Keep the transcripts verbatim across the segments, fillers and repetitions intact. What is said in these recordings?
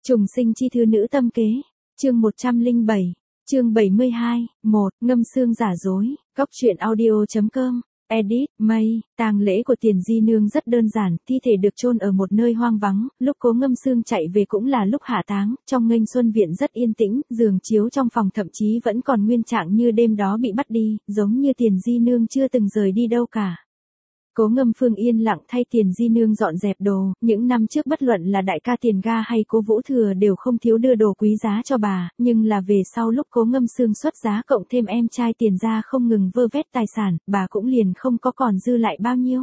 Trùng sinh chi thư nữ tâm kế, chương một trăm lẻ bảy, chương bảy mươi hai, một, ngâm xương giả dối, góc truyện audio.com, edit, May, tang lễ của Tiền Di Nương rất đơn giản, thi thể được chôn ở một nơi hoang vắng, lúc Cố Ngâm Xương chạy về cũng là lúc hạ táng, trong nghênh xuân viện rất yên tĩnh, giường chiếu trong phòng thậm chí vẫn còn nguyên trạng như đêm đó bị bắt đi, giống như Tiền Di Nương chưa từng rời đi đâu cả. Cố Ngâm Phương yên lặng thay Tiền Di Nương dọn dẹp đồ, những năm trước bất luận là đại ca Tiền Ga hay Cố Vũ Thừa đều không thiếu đưa đồ quý giá cho bà, nhưng là về sau lúc Cố Ngâm Xương xuất giá cộng thêm em trai Tiền gia không ngừng vơ vét tài sản, bà cũng liền không có còn dư lại bao nhiêu.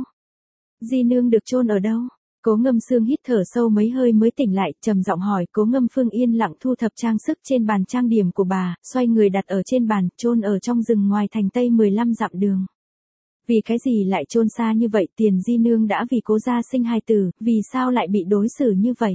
Di Nương được chôn ở đâu? Cố Ngâm Xương hít thở sâu mấy hơi mới tỉnh lại, trầm giọng hỏi. Cố Ngâm Phương yên lặng thu thập trang sức trên bàn trang điểm của bà, xoay người đặt ở trên bàn, chôn ở trong rừng ngoài thành Tây mười lăm dặm đường. Vì cái gì lại chôn xa như vậy? Tiền Di Nương đã vì Cố gia sinh hài tử, vì sao lại bị đối xử như vậy?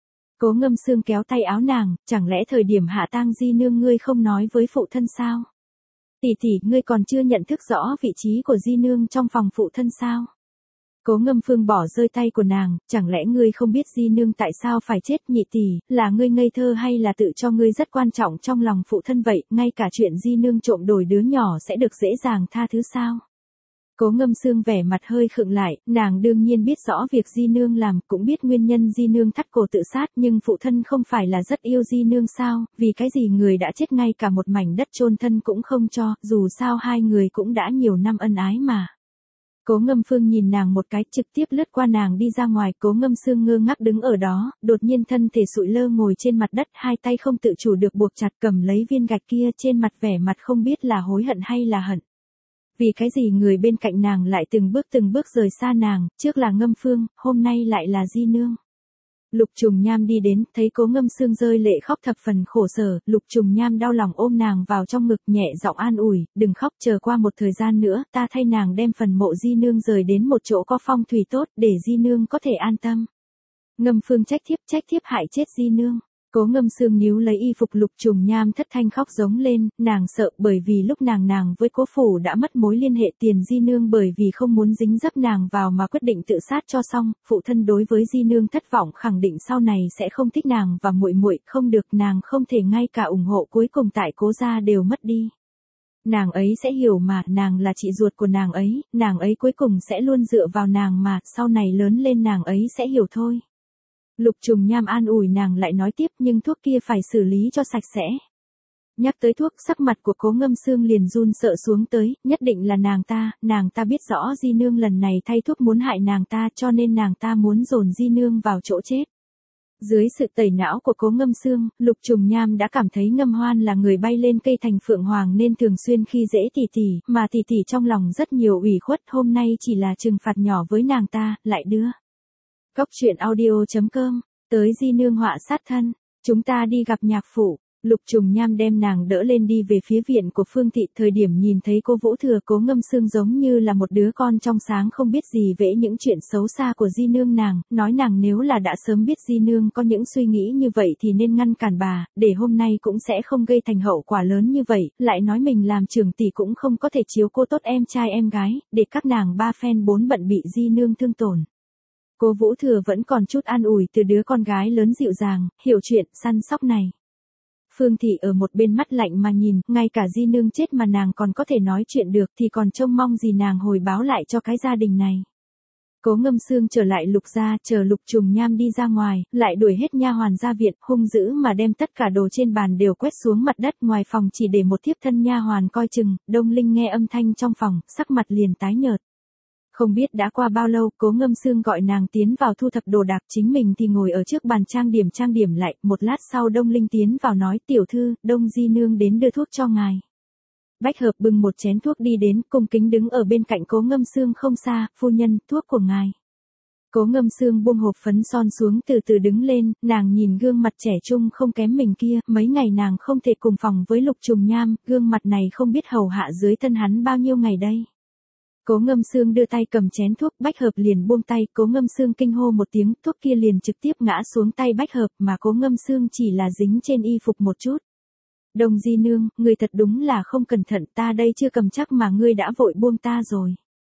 Cố Ngâm Xương kéo tay áo nàng, chẳng lẽ thời điểm hạ tang Di Nương ngươi không nói với phụ thân sao? Tỷ tỷ, ngươi còn chưa nhận thức rõ vị trí của Di Nương trong phòng phụ thân sao? Cố Ngâm Phương bỏ rơi tay của nàng, chẳng lẽ ngươi không biết Di Nương tại sao phải chết? Nhị tỷ, là ngươi ngây thơ hay là tự cho ngươi rất quan trọng trong lòng phụ thân vậy, ngay cả chuyện Di Nương trộm đổi đứa nhỏ sẽ được dễ dàng tha thứ sao? Cố Ngâm Xương vẻ mặt hơi khựng lại, nàng đương nhiên biết rõ việc Di Nương làm, cũng biết nguyên nhân Di Nương thắt cổ tự sát, nhưng phụ thân không phải là rất yêu Di Nương sao, vì cái gì người đã chết ngay cả một mảnh đất chôn thân cũng không cho, dù sao hai người cũng đã nhiều năm ân ái mà. Cố Ngâm Phương nhìn nàng một cái, trực tiếp lướt qua nàng đi ra ngoài. Cố Ngâm Xương ngơ ngác đứng ở đó, đột nhiên thân thể sụi lơ ngồi trên mặt đất, hai tay không tự chủ được buộc chặt cầm lấy viên gạch kia, trên mặt vẻ mặt không biết là hối hận hay là hận. Vì cái gì người bên cạnh nàng lại từng bước từng bước rời xa nàng, trước là Ngâm Phương, hôm nay lại là Di Nương. Lục Trùng Nham đi đến, thấy Cố Ngâm Xương rơi lệ khóc thập phần khổ sở, Lục Trùng Nham đau lòng ôm nàng vào trong ngực, nhẹ giọng an ủi, đừng khóc, chờ qua một thời gian nữa, ta thay nàng đem phần mộ Di Nương rời đến một chỗ có phong thủy tốt, để Di Nương có thể an tâm. Ngâm Phương trách thiếp, trách thiếp hại chết Di Nương. Cố Ngâm Xương níu lấy y phục. Lục Trùng Nham thất thanh khóc giống lên, nàng sợ bởi vì lúc nàng nàng với Cố phủ đã mất mối liên hệ. Tiền Di Nương bởi vì không muốn dính dấp nàng vào mà quyết định tự sát cho xong, phụ thân đối với Di Nương thất vọng, khẳng định sau này sẽ không thích nàng và muội muội, không được, nàng không thể ngay cả ủng hộ cuối cùng tại Cố gia đều mất đi. Nàng ấy sẽ hiểu mà, nàng là chị ruột của nàng ấy, nàng ấy cuối cùng sẽ luôn dựa vào nàng mà, sau này lớn lên nàng ấy sẽ hiểu thôi. Lục Trùng Nham an ủi nàng lại nói tiếp, nhưng thuốc kia phải xử lý cho sạch sẽ. Nhắc tới thuốc, sắc mặt của Cố Ngâm Xương liền run sợ xuống tới, nhất định là nàng ta, nàng ta biết rõ Di Nương lần này thay thuốc muốn hại nàng ta, cho nên nàng ta muốn dồn Di Nương vào chỗ chết. Dưới sự tẩy não của Cố Ngâm Xương, Lục Trùng Nham đã cảm thấy Ngâm Hoan là người bay lên cây thành phượng hoàng nên thường xuyên khi dễ tỷ tỷ, mà tỷ tỷ trong lòng rất nhiều ủy khuất, hôm nay chỉ là trừng phạt nhỏ với nàng ta, lại đưa. Góc truyện audio.com, tới Di Nương họa sát thân, chúng ta đi gặp nhạc phụ. Lục Trùng Nham đem nàng đỡ lên đi về phía viện của Phương thị, thời điểm nhìn thấy Cố Vũ Thừa, Cố Ngâm Xương giống như là một đứa con trong sáng không biết gì vẽ những chuyện xấu xa của Di Nương nàng, nói nàng nếu là đã sớm biết Di Nương có những suy nghĩ như vậy thì nên ngăn cản bà, để hôm nay cũng sẽ không gây thành hậu quả lớn như vậy, lại nói mình làm trưởng tỷ cũng không có thể chiếu cô tốt em trai em gái, để các nàng ba phen bốn bận bị Di Nương thương tổn. Cố Vũ Thừa vẫn còn chút an ủi từ đứa con gái lớn dịu dàng, hiểu chuyện, săn sóc này. Phương thị ở một bên mắt lạnh mà nhìn, ngay cả Di Nương chết mà nàng còn có thể nói chuyện được thì còn trông mong gì nàng hồi báo lại cho cái gia đình này. Cố Ngâm Xương trở lại Lục gia, chờ Lục Trùng Nham đi ra ngoài, lại đuổi hết nha hoàn ra viện, hung dữ mà đem tất cả đồ trên bàn đều quét xuống mặt đất, ngoài phòng chỉ để một thiếp thân nha hoàn coi chừng. Đông Linh nghe âm thanh trong phòng, sắc mặt liền tái nhợt. Không biết đã qua bao lâu, Cố Ngâm Xương gọi nàng tiến vào thu thập đồ đạc, chính mình thì ngồi ở trước bàn trang điểm trang điểm lại, một lát sau Đông Linh tiến vào nói, tiểu thư, Đông Di Nương đến đưa thuốc cho ngài. Bách Hợp bưng một chén thuốc đi đến, cung kính đứng ở bên cạnh Cố Ngâm Xương không xa, phu nhân, thuốc của ngài. Cố Ngâm Xương buông hộp phấn son xuống, từ từ đứng lên, nàng nhìn gương mặt trẻ trung không kém mình kia, mấy ngày nàng không thể cùng phòng với Lục Trùng Nham, gương mặt này không biết hầu hạ dưới thân hắn bao nhiêu ngày đây. Cố Ngâm Xương đưa tay cầm chén thuốc, Bách Hợp liền buông tay, Cố Ngâm Xương kinh hô một tiếng, thuốc kia liền trực tiếp ngã xuống tay Bách Hợp, mà Cố Ngâm Xương chỉ là dính trên y phục một chút. Đông Di Nương, ngươi thật đúng là không cẩn thận, ta đây chưa cầm chắc mà ngươi đã vội buông ta rồi.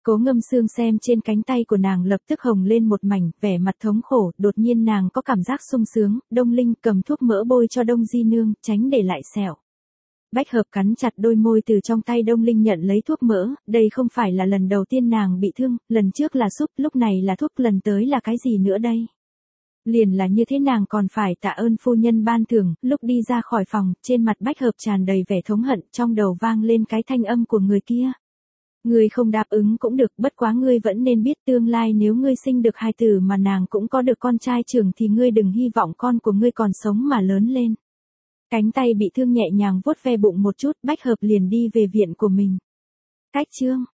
Cố Ngâm Sương xem trên cánh tay của nàng lập tức hồng lên một mảnh, vẻ mặt thống khổ, đột nhiên nàng có cảm giác sung sướng, Đông Linh cầm thuốc mỡ bôi cho Đông Di Nương, tránh để lại sẹo. Bách hợp cắn chặt đôi môi từ trong tay Đông Linh nhận lấy thuốc mỡ, đây không phải là lần đầu tiên nàng bị thương, lần trước là súp, lúc này là thuốc, lần tới là cái gì nữa đây? Liền là như thế nàng còn phải tạ ơn phu nhân ban thưởng, lúc đi ra khỏi phòng, trên mặt Bách hợp tràn đầy vẻ thống hận, trong đầu vang lên cái thanh âm của người kia. Ngươi không đáp ứng cũng được, bất quá ngươi vẫn nên biết tương lai nếu ngươi sinh được hài tử mà nàng cũng có được con trai trưởng thì ngươi đừng hy vọng con của ngươi còn sống mà lớn lên. Cánh tay bị thương nhẹ nhàng vuốt ve bụng một chút, Bách hợp liền đi về viện của mình. Cách chương